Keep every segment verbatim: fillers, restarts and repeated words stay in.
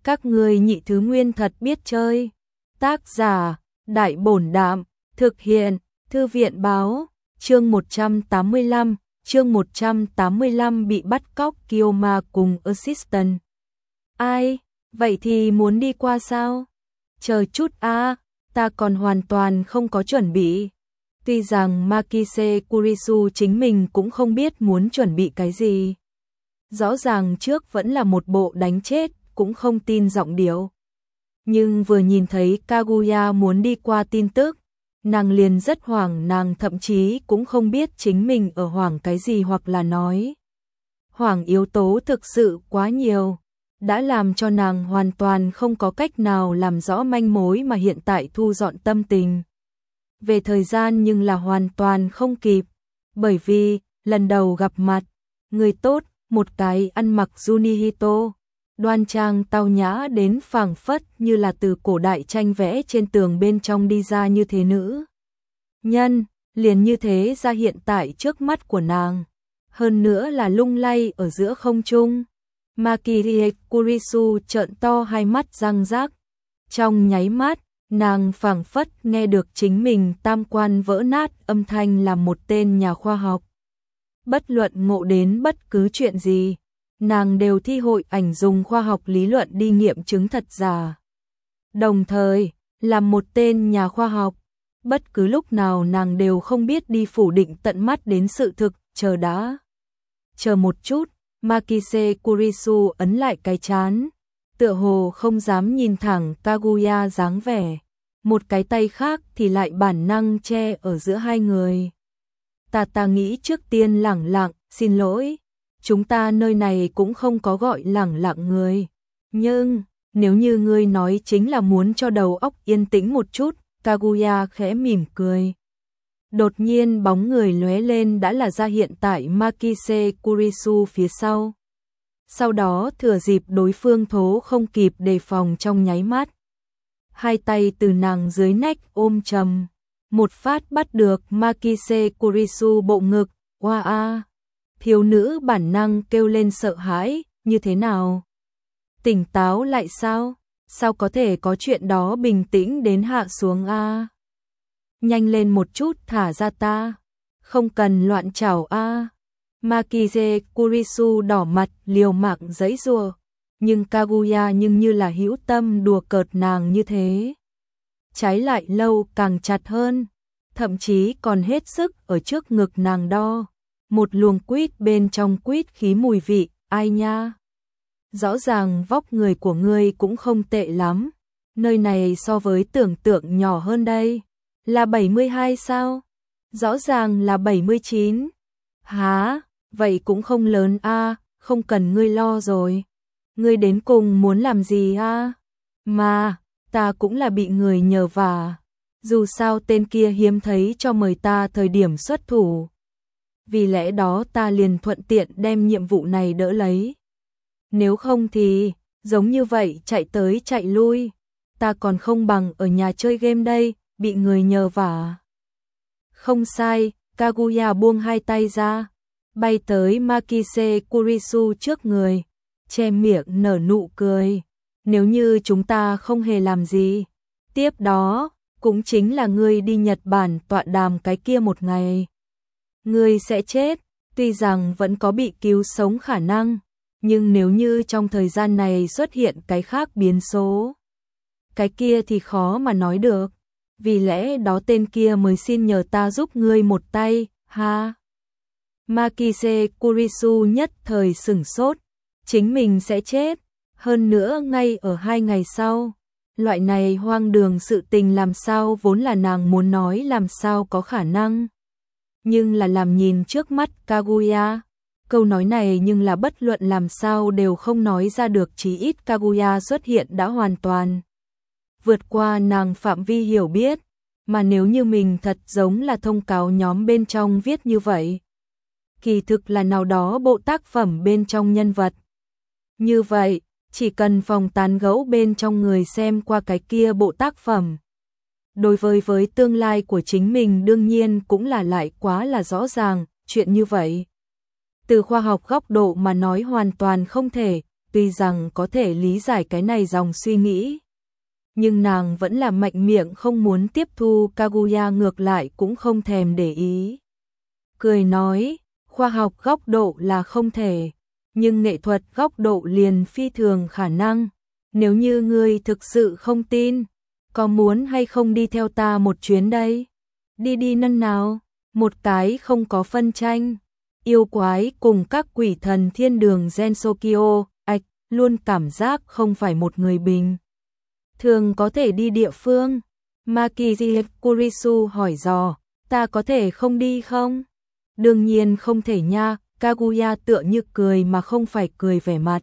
Các ngươi nhị thứ nguyên thật biết chơi. Tác giả, Đại Bổn Đạm, thực hiện, Thư viện Báo, chương một trăm tám mươi lăm, chương một trăm tám mươi lăm bị bắt cóc Kyoma cùng Assistant. Ai, vậy thì muốn đi qua sao? Chờ chút a, ta còn hoàn toàn không có chuẩn bị. Tuy rằng Makise Kurisu chính mình cũng không biết muốn chuẩn bị cái gì. Rõ ràng trước vẫn là một bộ đánh chết, cũng không tin giọng điệu. Nhưng vừa nhìn thấy Kaguya muốn đi qua tin tức, nàng liền rất hoảng, nàng thậm chí cũng không biết chính mình ở hoảng cái gì hoặc là nói. Hoảng yếu tố thực sự quá nhiều, đã làm cho nàng hoàn toàn không có cách nào làm rõ manh mối mà hiện tại thu dọn tâm tình. Về thời gian nhưng là hoàn toàn không kịp, bởi vì, lần đầu gặp mặt, người tốt, một cái ăn mặc Junihito, đoan trang tao nhã đến phảng phất như là từ cổ đại tranh vẽ trên tường bên trong đi ra như thế nữ. Nhân, liền như thế ra hiện tại trước mắt của nàng, hơn nữa là lung lay ở giữa không trung. Makirie Kurisu trợn to hai mắt răng rác, trong nháy mắt, nàng phảng phất nghe được chính mình tam quan vỡ nát âm thanh là một tên nhà khoa học. Bất luận ngộ đến bất cứ chuyện gì, nàng đều thi hội ảnh dùng khoa học lý luận đi nghiệm chứng thật giả. Đồng thời, làm một tên nhà khoa học, bất cứ lúc nào nàng đều không biết đi phủ định tận mắt đến sự thực, chờ đã. Chờ một chút, Makise Kurisu ấn lại cái trán, tựa hồ không dám nhìn thẳng Kaguya dáng vẻ, một cái tay khác thì lại bản năng che ở giữa hai người. Ta ta nghĩ trước tiên lẳng lặng, xin lỗi, chúng ta nơi này cũng không có gọi lẳng lặng người. Nhưng, nếu như ngươi nói chính là muốn cho đầu óc yên tĩnh một chút, Kaguya khẽ mỉm cười. Đột nhiên bóng người lóe lên đã là ra hiện tại Makise Kurisu phía sau. Sau đó thừa dịp đối phương thố không kịp đề phòng trong nháy mắt. Hai tay từ nàng dưới nách ôm chầm, một phát bắt được Makise Kurisu bộ ngực, oa a. Thiếu nữ bản năng kêu lên sợ hãi, như thế nào? Tỉnh táo lại sao? Sao có thể có chuyện đó bình tĩnh đến hạ xuống a? Nhanh lên một chút thả ra ta, không cần loạn chảo a. Makise Kurisu đỏ mặt liều mạng giãy giụa, nhưng Kaguya nhưng như là hữu tâm đùa cợt nàng như thế. Trái lại lâu càng chặt hơn, thậm chí còn hết sức ở trước ngực nàng đo. Một luồng quýt bên trong quýt khí mùi vị, ai nha. Rõ ràng vóc người của ngươi cũng không tệ lắm, nơi này so với tưởng tượng nhỏ hơn đây. Là bảy mươi hai sao? Rõ ràng là bảy mươi chín. Hả? Vậy cũng không lớn a, không cần ngươi lo rồi. Ngươi đến cùng muốn làm gì a? Mà, ta cũng là bị người nhờ vả. Dù sao tên kia hiếm thấy cho mời ta thời điểm xuất thủ. Vì lẽ đó ta liền thuận tiện đem nhiệm vụ này đỡ lấy. Nếu không thì, giống như vậy chạy tới chạy lui, ta còn không bằng ở nhà chơi game đây, bị người nhờ vả. Không sai, Kaguya buông hai tay ra, bay tới Makise Kurisu trước người, che miệng nở nụ cười. Nếu như chúng ta không hề làm gì, tiếp đó, cũng chính là ngươi đi Nhật Bản tọa đàm cái kia một ngày. Ngươi sẽ chết, tuy rằng vẫn có bị cứu sống khả năng, nhưng nếu như trong thời gian này xuất hiện cái khác biến số, cái kia thì khó mà nói được. Vì lẽ đó tên kia mới xin nhờ ta giúp ngươi một tay, ha. Makise Kurisu nhất thời sửng sốt, chính mình sẽ chết, hơn nữa ngay ở hai ngày sau. Loại này hoang đường sự tình làm sao vốn là nàng muốn nói làm sao có khả năng. Nhưng là làm nhìn trước mắt Kaguya, câu nói này nhưng là bất luận làm sao đều không nói ra được, chí ít Kaguya xuất hiện đã hoàn toàn vượt qua nàng phạm vi hiểu biết, mà nếu như mình thật giống là thông cáo nhóm bên trong viết như vậy, kỳ thực là nào đó bộ tác phẩm bên trong nhân vật. Như vậy, chỉ cần phòng tán gẫu bên trong người xem qua cái kia bộ tác phẩm, đối với với tương lai của chính mình đương nhiên cũng là lại quá là rõ ràng, chuyện như vậy. Từ khoa học góc độ mà nói hoàn toàn không thể, tuy rằng có thể lý giải cái này dòng suy nghĩ. Nhưng nàng vẫn là mạnh miệng không muốn tiếp thu, Kaguya ngược lại cũng không thèm để ý. Cười nói, khoa học góc độ là không thể, nhưng nghệ thuật góc độ liền phi thường khả năng. Nếu như ngươi thực sự không tin, có muốn hay không đi theo ta một chuyến đây? Đi đi nân nào, một cái không có phân tranh. Yêu quái cùng các quỷ thần thiên đường Gensokyo, ạch, luôn cảm giác không phải một người bình thường có thể đi địa phương. Makiji Kurisu hỏi dò, ta có thể không đi không? Đương nhiên không thể nha, Kaguya tựa như cười mà không phải cười vẻ mặt.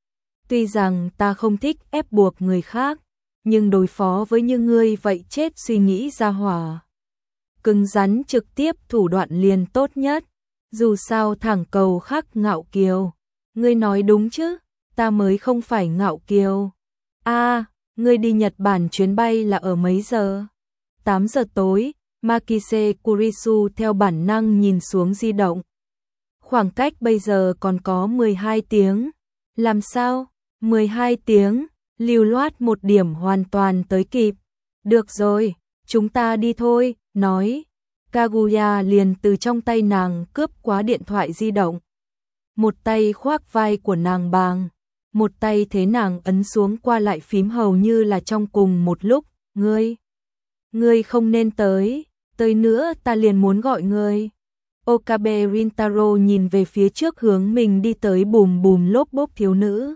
Tuy rằng ta không thích ép buộc người khác, nhưng đối phó với như ngươi vậy chết suy nghĩ ra hỏa. Cứng rắn trực tiếp thủ đoạn liền tốt nhất, dù sao thẳng cầu khác ngạo kiều. Ngươi nói đúng chứ, ta mới không phải ngạo kiều. A, à, ngươi đi Nhật Bản chuyến bay là ở mấy giờ? tám giờ tối, Makise Kurisu theo bản năng nhìn xuống di động. Khoảng cách bây giờ còn có mười hai tiếng. Làm sao? mười hai tiếng, lưu loát một điểm hoàn toàn tới kịp. Được rồi, chúng ta đi thôi, nói. Kaguya liền từ trong tay nàng cướp quá điện thoại di động. Một tay khoác vai của nàng bàng, một tay thế nàng ấn xuống qua lại phím hầu như là trong cùng một lúc. Ngươi, ngươi không nên tới, tới nữa ta liền muốn gọi ngươi. Okabe Rintaro nhìn về phía trước hướng mình đi tới bùm bùm lốp bốp thiếu nữ.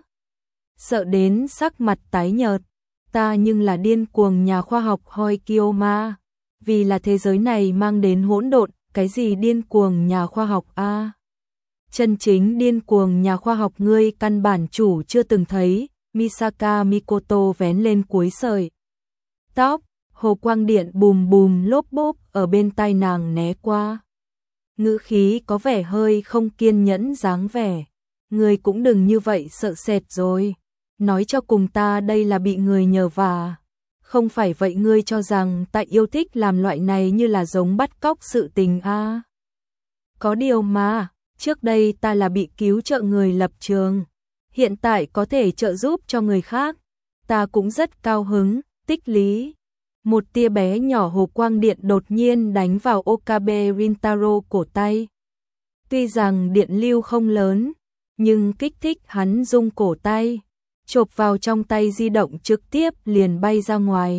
Sợ đến sắc mặt tái nhợt, ta nhưng là điên cuồng nhà khoa học Hoi Kiyoma, vì là thế giới này mang đến hỗn độn, cái gì điên cuồng nhà khoa học a? À? Chân chính điên cuồng nhà khoa học ngươi căn bản chủ chưa từng thấy. Misaka Mikoto vén lên cuối sợi tóc, hồ quang điện bùm bùm lốp bốp ở bên tai nàng né qua. Ngữ khí có vẻ hơi không kiên nhẫn dáng vẻ. Ngươi cũng đừng như vậy sợ sệt rồi. Nói cho cùng ta đây là bị người nhờ vả. Không phải vậy ngươi cho rằng ta yêu thích làm loại này như là giống bắt cóc sự tình a? À? Có điều mà, trước đây ta là bị cứu trợ người lập trường. Hiện tại có thể trợ giúp cho người khác. Ta cũng rất cao hứng, tích lý. Một tia bé nhỏ hồ quang điện đột nhiên đánh vào Okabe Rintaro cổ tay. Tuy rằng điện lưu không lớn, nhưng kích thích hắn rung cổ tay, chộp vào trong tay di động trực tiếp liền bay ra ngoài.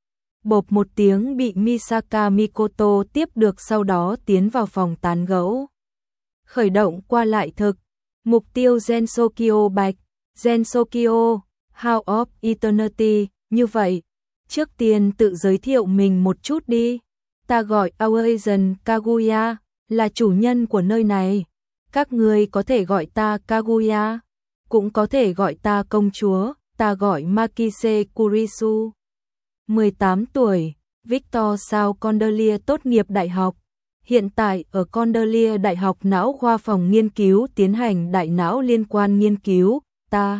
Bộp một tiếng bị Misaka Mikoto tiếp được, sau đó tiến vào phòng tán gẫu. Khởi động qua lại thực, mục tiêu Gensokyo bạch, Gensokyo, House of Eternity, như vậy. Trước tiên tự giới thiệu mình một chút đi. Ta gọi Aoyzen Kaguya, là chủ nhân của nơi này. Các ngươi có thể gọi ta Kaguya, cũng có thể gọi ta công chúa, ta gọi Makise Kurisu. mười tám tuổi, Victor Sao Condolia tốt nghiệp đại học. Hiện tại ở Condolia Đại học não khoa phòng nghiên cứu tiến hành đại não liên quan nghiên cứu. Ta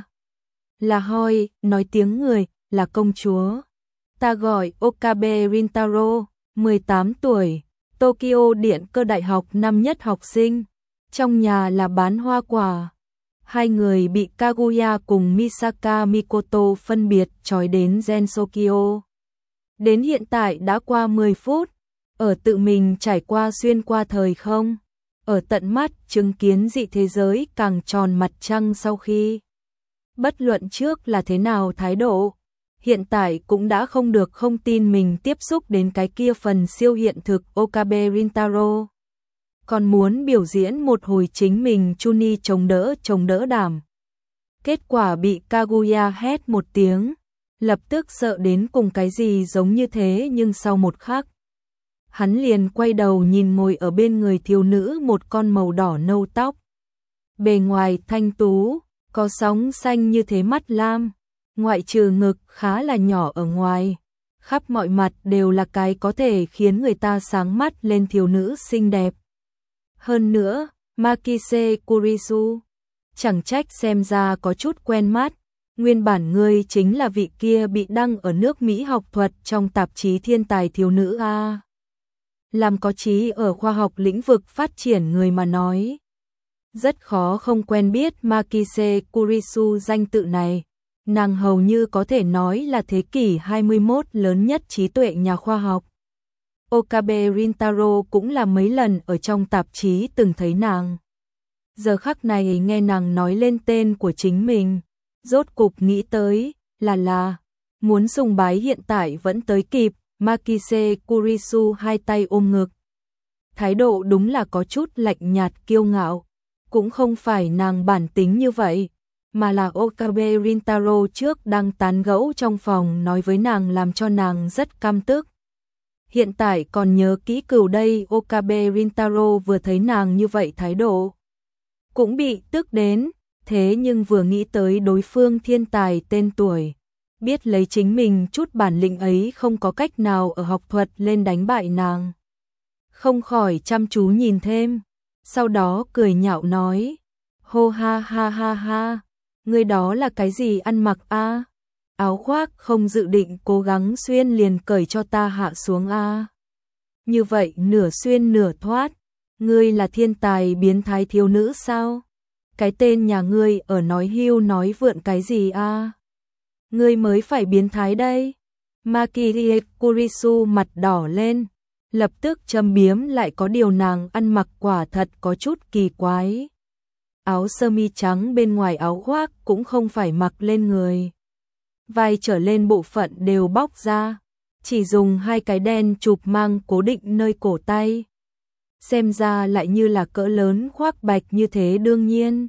là Hoi, nói tiếng người, là công chúa. Ta gọi Okabe Rintaro, mười tám tuổi, Tokyo Điện cơ đại học năm nhất học sinh. Trong nhà là bán hoa quả. Hai người bị Kaguya cùng Misaka Mikoto phân biệt trói đến Gensokyo. Đến hiện tại đã qua mười phút, ở tự mình trải qua xuyên qua thời không, ở tận mắt chứng kiến dị thế giới càng tròn mặt trăng sau khi. Bất luận trước là thế nào thái độ, hiện tại cũng đã không được không tin mình tiếp xúc đến cái kia phần siêu hiện thực Okabe Rintaro. Còn muốn biểu diễn một hồi chính mình Chuni chống đỡ chống đỡ đảm. Kết quả bị Kaguya hét một tiếng, lập tức sợ đến cùng cái gì giống như thế, nhưng sau một khắc, hắn liền quay đầu nhìn ngồi ở bên người thiếu nữ một con màu đỏ nâu tóc. Bề ngoài thanh tú, có sóng xanh như thế mắt lam, ngoại trừ ngực khá là nhỏ ở ngoài, khắp mọi mặt đều là cái có thể khiến người ta sáng mắt lên thiếu nữ xinh đẹp. Hơn nữa, Makise Kurisu, chẳng trách xem ra có chút quen mắt, nguyên bản ngươi chính là vị kia bị đăng ở nước Mỹ học thuật trong tạp chí Thiên tài thiếu nữ a. Làm có chí ở khoa học lĩnh vực phát triển người mà nói. Rất khó không quen biết Makise Kurisu danh tự này. Nàng hầu như có thể nói là thế kỷ hai mươi mốt lớn nhất trí tuệ nhà khoa học. Okabe Rintaro cũng là mấy lần ở trong tạp chí từng thấy nàng. Giờ khắc này nghe nàng nói lên tên của chính mình, rốt cục nghĩ tới là là muốn sùng bái hiện tại vẫn tới kịp. Makise Kurisu hai tay ôm ngực. Thái độ đúng là có chút lạnh nhạt kiêu ngạo. Cũng không phải nàng bản tính như vậy, mà là Okabe Rintaro trước đang tán gẫu trong phòng nói với nàng làm cho nàng rất căm tức. Hiện tại còn nhớ kỹ cừu đây, Okabe Rintaro vừa thấy nàng như vậy thái độ cũng bị tức đến, thế nhưng vừa nghĩ tới đối phương thiên tài tên tuổi, biết lấy chính mình chút bản lĩnh ấy không có cách nào ở học thuật lên đánh bại nàng. Không khỏi chăm chú nhìn thêm, sau đó cười nhạo nói, hô ha ha ha ha, người đó là cái gì ăn mặc a? Áo khoác không dự định cố gắng xuyên liền cởi cho ta hạ xuống a. Như vậy nửa xuyên nửa thoát, ngươi là thiên tài biến thái thiếu nữ sao? Cái tên nhà ngươi ở nói hưu nói vượn cái gì a? Ngươi mới phải biến thái đây. Makise Kurisu mặt đỏ lên, lập tức châm biếm lại có điều nàng ăn mặc quả thật có chút kỳ quái. Áo sơ mi trắng bên ngoài áo khoác cũng không phải mặc lên người. Vai trở lên bộ phận đều bóc ra, chỉ dùng hai cái đen chụp mang cố định nơi cổ tay. Xem ra lại như là cỡ lớn khoác bạch như thế đương nhiên.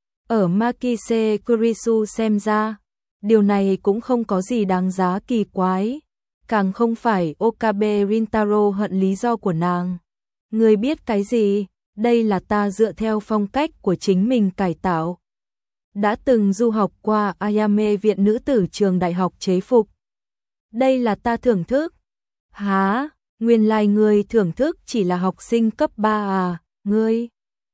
Ở Makise Kurisu xem ra, điều này cũng không có gì đáng giá kỳ quái. Càng không phải Okabe Rintaro hận lý do của nàng. Người biết cái gì, đây là ta dựa theo phong cách của chính mình cải tạo. Đã từng du học qua Ayame viện nữ tử trường đại học chế phục. Đây là ta thưởng thức. Hả, nguyên lai ngươi thưởng thức chỉ là học sinh cấp ba à, ngươi.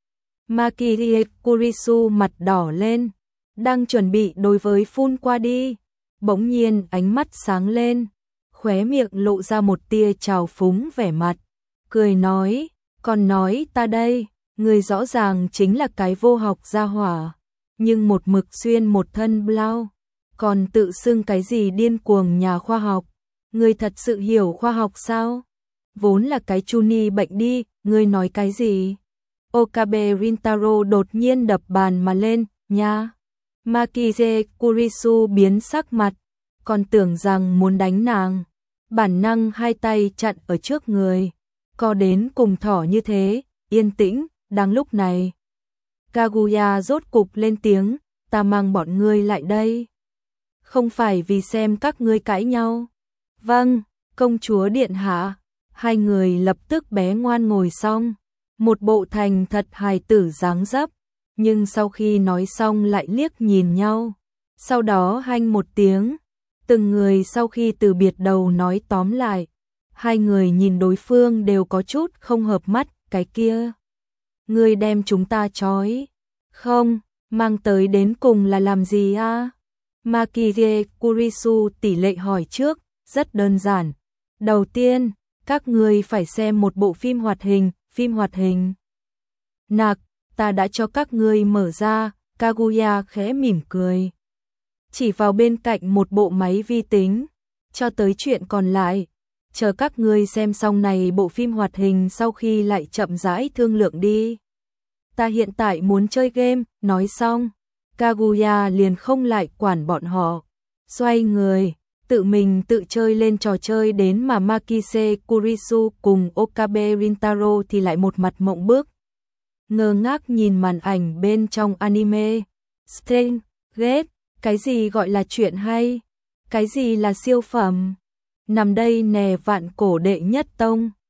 Makise Kurisu mặt đỏ lên, đang chuẩn bị đối với phun qua đi. Bỗng nhiên ánh mắt sáng lên, khóe miệng lộ ra một tia trào phúng vẻ mặt. Cười nói, còn nói ta đây, ngươi rõ ràng chính là cái vô học gia hỏa. Nhưng một mực xuyên một thân blau, còn tự xưng cái gì điên cuồng nhà khoa học. Ngươi thật sự hiểu khoa học sao? Vốn là cái chuni bệnh đi, ngươi nói cái gì? Okabe Rintaro đột nhiên đập bàn mà lên, nha. Makise Kurisu biến sắc mặt, còn tưởng rằng muốn đánh nàng. Bản năng hai tay chặn ở trước người, co đến cùng thỏ như thế, yên tĩnh, đang lúc này. Kaguya rốt cục lên tiếng, ta mang bọn ngươi lại đây. Không phải vì xem các ngươi cãi nhau. Vâng, công chúa điện hạ. Hai người lập tức bé ngoan ngồi xong, một bộ thành thật hài tử dáng dấp, nhưng sau khi nói xong lại liếc nhìn nhau. Sau đó hanh một tiếng, từng người sau khi từ biệt đầu nói tóm lại. Hai người nhìn đối phương đều có chút không hợp mắt, cái kia. Ngươi đem chúng ta trói. Không, mang tới đến cùng là làm gì a? Makise Kurisu tỷ lệ hỏi trước, rất đơn giản. Đầu tiên, các ngươi phải xem một bộ phim hoạt hình, phim hoạt hình. Nạc, ta đã cho các ngươi mở ra, Kaguya khẽ mỉm cười. Chỉ vào bên cạnh một bộ máy vi tính, cho tới chuyện còn lại. Chờ các ngươi xem xong này bộ phim hoạt hình sau khi lại chậm rãi thương lượng đi. Ta hiện tại muốn chơi game, nói xong. Kaguya liền không lại quản bọn họ. Xoay người, tự mình tự chơi lên trò chơi đến mà Makise Kurisu cùng Okabe Rintaro thì lại một mặt mộng bức. Ngơ ngác nhìn màn ảnh bên trong anime. Sting, ghét, cái gì gọi là chuyện hay? Cái gì là siêu phẩm? Nằm đây nè vạn cổ đệ nhất tông.